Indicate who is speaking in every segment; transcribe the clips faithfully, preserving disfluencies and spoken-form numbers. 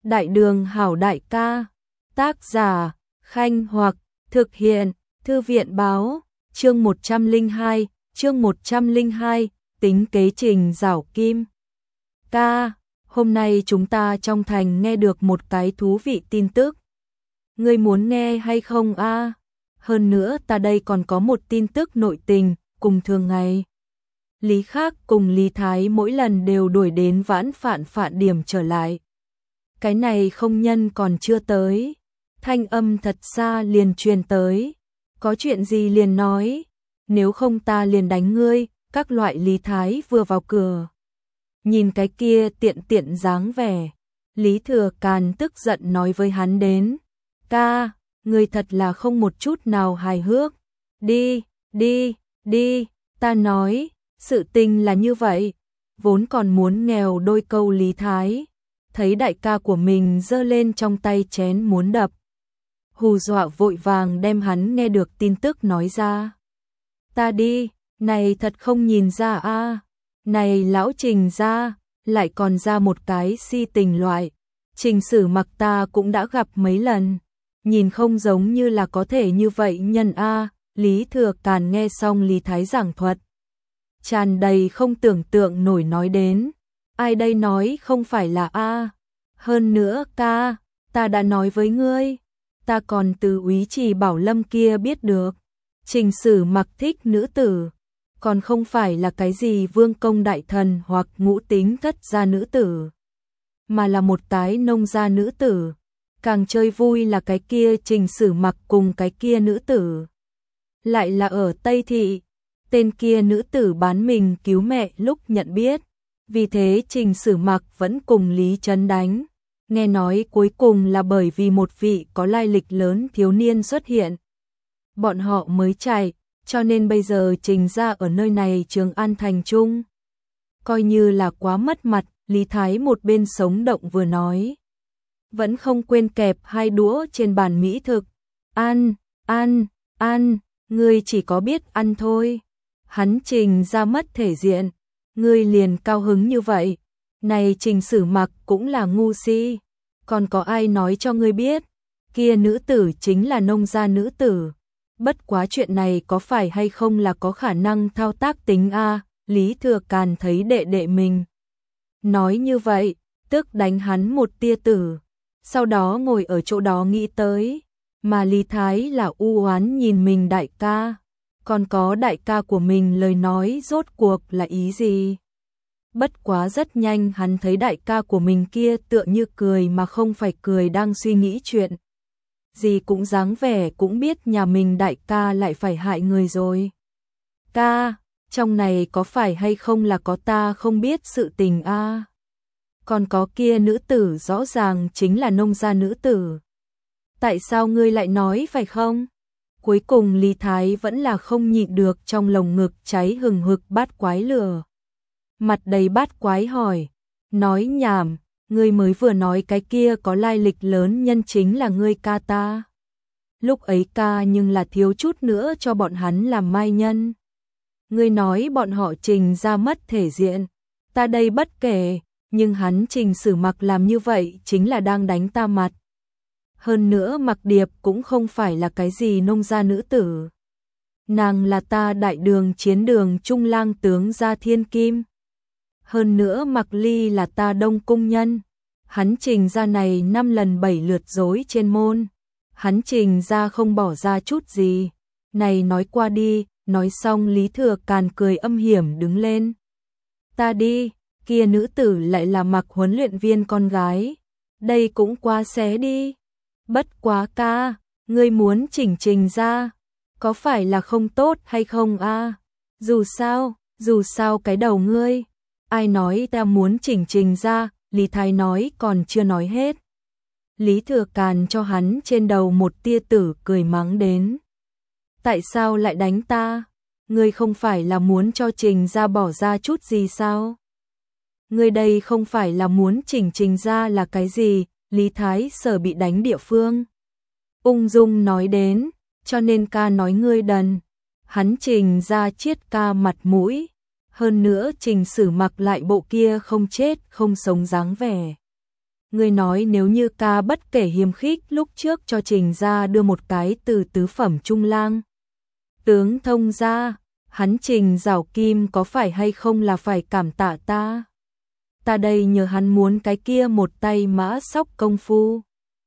Speaker 1: Đại đường hảo đại ca. Tác giả, Khanh Hoặc, thực hiện, Thư viện báo, chương một trăm lẻ hai, chương một trăm lẻ hai, tính kế Trình Giảo Kim. Ca, hôm nay chúng ta trong thành nghe được một cái thú vị tin tức. Ngươi muốn nghe hay không a? À? Hơn nữa ta đây còn có một tin tức nội tình, cùng thường ngày. Lý Khắc cùng Lý Thái mỗi lần đều đuổi đến vãn phạn phạn điểm trở lại. Cái này không nhân còn chưa tới. Thanh âm thật xa liền truyền tới. Có chuyện gì liền nói. Nếu không ta liền đánh ngươi. Các loại Lý Thái vừa vào cửa. Nhìn cái kia tiện tiện dáng vẻ. Lý Thừa Càn tức giận nói với hắn đến. Ca, ngươi thật là không một chút nào hài hước. Đi, đi, đi, ta nói. Sự tình là như vậy. Vốn còn muốn nghèo đôi câu Lý Thái. Thấy đại ca của mình giơ lên trong tay chén muốn đập. Hù dọa vội vàng đem hắn nghe được tin tức nói ra. Ta đi, này thật không nhìn ra a, à. Này lão Trình ra, lại còn ra một cái si tình loại. Trình Sử Mặc ta cũng đã gặp mấy lần. Nhìn không giống như là có thể như vậy nhân a. À. Lý Thừa Càn nghe xong Lý Thái giảng thuật. Tràn đầy không tưởng tượng nổi nói đến. Ai đây nói không phải là a? Hơn nữa ca, ta đã nói với ngươi, ta còn từ úy Trì Bảo Lâm kia biết được. Trình Sử Mặc thích nữ tử, còn không phải là cái gì vương công đại thần hoặc ngũ tính thất gia nữ tử, mà là một tái nông gia nữ tử. Càng chơi vui là cái kia Trình Sử Mặc cùng cái kia nữ tử. Lại là ở Tây Thị, tên kia nữ tử bán mình cứu mẹ lúc nhận biết. Vì thế Trình Sử Mặc vẫn cùng Lý Trấn đánh. Nghe nói cuối cùng là bởi vì một vị có lai lịch lớn thiếu niên xuất hiện. Bọn họ mới chạy, cho nên bây giờ Trình ra ở nơi này Trường An thành trung. Coi như là quá mất mặt, Lý Thái một bên sống động vừa nói. Vẫn không quên kẹp hai đũa trên bàn mỹ thực. Ăn, ăn, ăn, ngươi chỉ có biết ăn thôi. Hắn Trình ra mất thể diện. Ngươi liền cao hứng như vậy. Này Trình Sử Mặc cũng là ngu si. Còn có ai nói cho ngươi biết. Kia nữ tử chính là nông gia nữ tử. Bất quá chuyện này có phải hay không là có khả năng thao tác tính a? À? Lý Thừa Càn thấy đệ đệ mình nói như vậy, tức đánh hắn một tia tử. Sau đó ngồi ở chỗ đó nghĩ tới. Mà Lý Thái là u oán nhìn mình đại ca. Còn có đại ca của mình lời nói rốt cuộc là ý gì? Bất quá rất nhanh hắn thấy đại ca của mình kia tựa như cười mà không phải cười đang suy nghĩ chuyện. Gì cũng dáng vẻ cũng biết nhà mình đại ca lại phải hại người rồi. Ca, trong này có phải hay không là có ta không biết sự tình a? À? Còn có kia nữ tử rõ ràng chính là nông gia nữ tử. Tại sao ngươi lại nói phải không? Cuối cùng Lý Thái vẫn là không nhịn được trong lồng ngực cháy hừng hực bát quái lửa. Mặt đầy bát quái hỏi, nói nhảm, ngươi mới vừa nói cái kia có lai lịch lớn nhân chính là ngươi ca ta. Lúc ấy ca nhưng là thiếu chút nữa cho bọn hắn làm mai nhân. Ngươi nói bọn họ Trình ra mất thể diện, ta đây bất kể, nhưng hắn Trình Sử Mặc làm như vậy chính là đang đánh ta mặt. Hơn nữa Mặc Điệp cũng không phải là cái gì nông gia nữ tử. Nàng là ta đại đường chiến đường trung lang tướng gia thiên kim. Hơn nữa Mặc Ly là ta đông cung nhân. Hắn Trình ra này năm lần bảy lượt dối trên môn. Hắn Trình ra không bỏ ra chút gì. Này nói qua đi, nói xong Lý Thừa Càn cười âm hiểm đứng lên. Ta đi, kia nữ tử lại là Mặc huấn luyện viên con gái. Đây cũng quá xé đi. Bất quá ca, ngươi muốn chỉnh Trình ra, có phải là không tốt hay không a? À? Dù sao, dù sao cái đầu ngươi, ai nói ta muốn chỉnh Trình ra, Lý Thái nói còn chưa nói hết. Lý Thừa Càn cho hắn trên đầu một tia tử cười mắng đến. Tại sao lại đánh ta? Ngươi không phải là muốn cho Trình ra bỏ ra chút gì sao? Ngươi đây không phải là muốn chỉnh Trình ra là cái gì? Lý Thái sở bị đánh địa phương. Ung dung nói đến, cho nên ca nói ngươi đần. Hắn Trình ra chiết ca mặt mũi. Hơn nữa Trình Sử Mặc lại bộ kia không chết không sống dáng vẻ. Ngươi nói nếu như ca bất kể hiềm khích lúc trước cho Trình gia đưa một cái từ tứ phẩm trung lang tướng thông ra, hắn Trình Giảo Kim có phải hay không là phải cảm tạ ta? Ta đây nhờ hắn muốn cái kia một tay mã sóc công phu.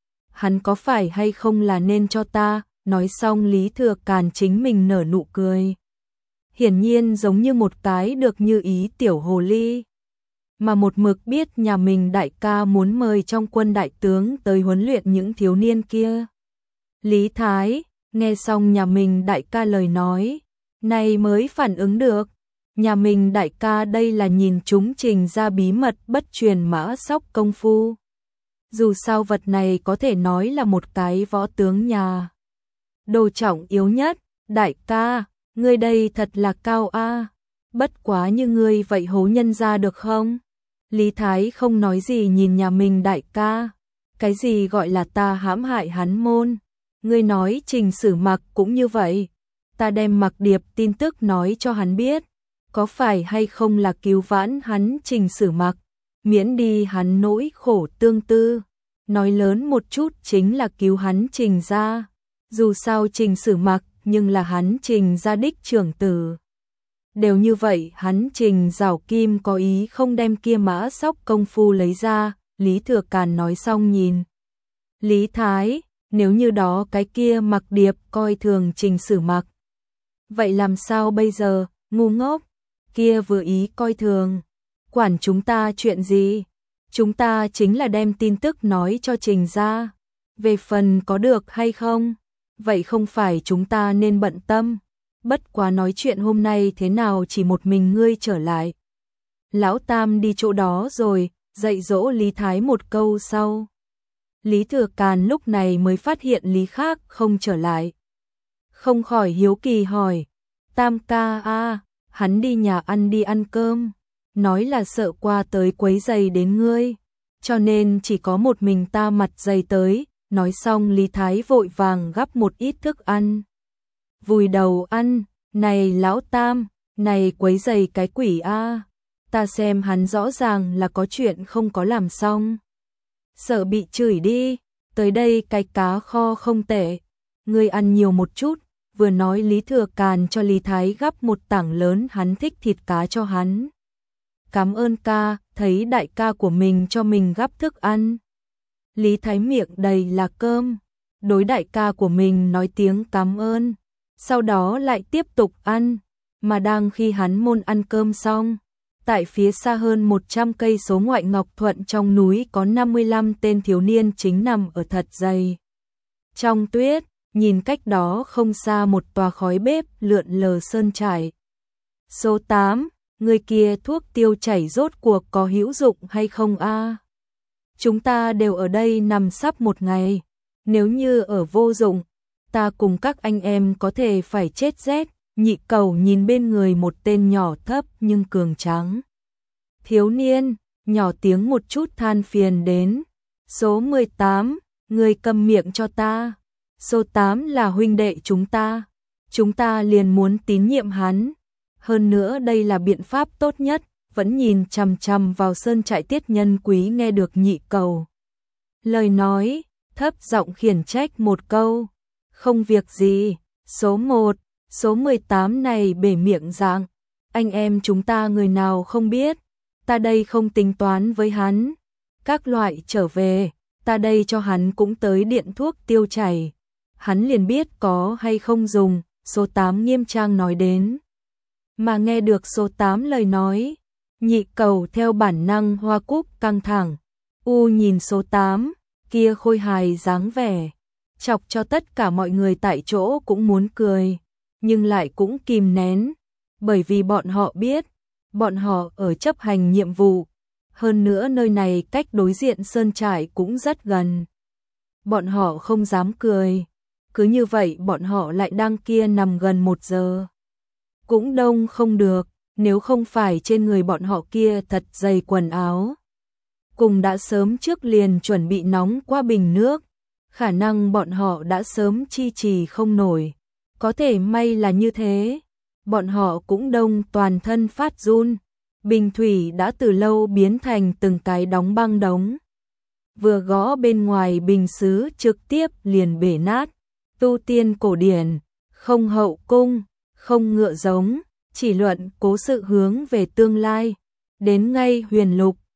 Speaker 1: Hắn có phải hay không là nên cho ta? Nói xong Lý Thừa Càn chính mình nở nụ cười. Hiển nhiên giống như một cái được như ý tiểu hồ ly. Mà một mực biết nhà mình đại ca muốn mời trong quân đại tướng tới huấn luyện những thiếu niên kia. Lý Thái, nghe xong nhà mình đại ca lời nói, này mới phản ứng được. Nhà mình đại ca đây là nhìn chúng Trình ra bí mật bất truyền mã sóc công phu. Dù sao vật này có thể nói là một cái võ tướng nhà. Đồ trọng yếu nhất, đại ca, ngươi đây thật là cao a. Bất quá như ngươi vậy hố nhân ra được không? Lý Thái không nói gì nhìn nhà mình đại ca. Cái gì gọi là ta hãm hại hắn môn? Ngươi nói Trình Sử Mặc cũng như vậy. Ta đem Mặc Điệp tin tức nói cho hắn biết. Có phải hay không là cứu vãn hắn Trình Sử Mặc, miễn đi hắn nỗi khổ tương tư. Nói lớn một chút chính là cứu hắn Trình gia. Dù sao Trình Sử Mặc nhưng là hắn Trình gia đích trưởng tử. Đều như vậy hắn Trình Giảo Kim có ý không đem kia mã sóc công phu lấy ra. Lý Thừa Càn nói xong nhìn Lý Thái, nếu như đó cái kia Mặc Điệp coi thường Trình Sử Mặc, vậy làm sao bây giờ? Ngu ngốc, kia vừa ý coi thường, quản chúng ta chuyện gì? Chúng ta chính là đem tin tức nói cho Trình ra. Về phần có được hay không, vậy không phải chúng ta nên bận tâm. Bất quá nói chuyện hôm nay thế nào chỉ một mình ngươi trở lại. Lão Tam đi chỗ đó rồi, dạy dỗ Lý Thái một câu sau. Lý Thừa Càn lúc này mới phát hiện Lý Khác không trở lại. Không khỏi hiếu kỳ hỏi, Tam ca a, hắn đi nhà ăn đi ăn cơm, nói là sợ qua tới quấy giày đến ngươi, cho nên chỉ có một mình ta mặt dày tới. Nói xong Lý Thái vội vàng gắp một ít thức ăn, vùi đầu ăn. Này lão Tam, này quấy giày cái quỷ a, ta xem hắn rõ ràng là có chuyện không có làm xong, sợ bị chửi đi. Tới đây cái cá kho không tệ, ngươi ăn nhiều một chút. Vừa nói Lý Thừa Càn cho Lý Thái gắp một tảng lớn hắn thích thịt cá cho hắn. Cảm ơn ca, thấy đại ca của mình cho mình gắp thức ăn. Lý Thái miệng đầy là cơm, đối đại ca của mình nói tiếng cảm ơn, sau đó lại tiếp tục ăn. Mà đang khi hắn môn ăn cơm xong, tại phía xa hơn một trăm cây số ngoại Ngọc Thuận trong núi có năm mươi lăm tên thiếu niên chính nằm ở thật dày trong tuyết, nhìn cách đó không xa một tòa khói bếp lượn lờ sơn trại. Số tám, người kia thuốc tiêu chảy rốt cuộc có hữu dụng hay không a? Chúng ta đều ở đây nằm sắp một ngày, nếu như ở vô dụng, ta cùng các anh em có thể phải chết rét. Nhị Cầu nhìn bên người một tên nhỏ thấp nhưng cường tráng thiếu niên, nhỏ tiếng một chút than phiền đến. Số mười tám, người cầm miệng cho ta. Số tám là huynh đệ chúng ta, chúng ta liền muốn tín nhiệm hắn. Hơn nữa đây là biện pháp tốt nhất. Vẫn nhìn chằm chằm vào sơn trại Tiết Nhân Quý nghe được Nhị Cầu lời nói, thấp giọng khiển trách một câu. Không việc gì. Số một, số mười tám này bể miệng dạng, anh em chúng ta người nào không biết, ta đây không tính toán với hắn. Các loại trở về, ta đây cho hắn cũng tới điện thuốc tiêu chảy, hắn liền biết có hay không dùng. Số tám nghiêm trang nói đến. Mà nghe được số tám lời nói, Nhị Cầu theo bản năng hoa cúc căng thẳng. U nhìn số tám, kia khôi hài dáng vẻ, chọc cho tất cả mọi người tại chỗ cũng muốn cười, nhưng lại cũng kìm nén, bởi vì bọn họ biết, bọn họ ở chấp hành nhiệm vụ, hơn nữa nơi này cách đối diện sơn trại cũng rất gần. Bọn họ không dám cười, cứ như vậy bọn họ lại đang kia nằm gần một giờ. Cũng đông không được, nếu không phải trên người bọn họ kia thật dày quần áo, cùng đã sớm trước liền chuẩn bị nóng qua bình nước, khả năng bọn họ đã sớm chi trì không nổi. Có thể may là như thế, bọn họ cũng đông toàn thân phát run, bình thủy đã từ lâu biến thành từng cái đóng băng đống. vừa gõ bên ngoài bình sứ trực tiếp liền bể nát. Tu tiên cổ điển, không hậu cung, không ngựa giống, chỉ luận cố sự hướng về tương lai. Đến ngay huyền lục,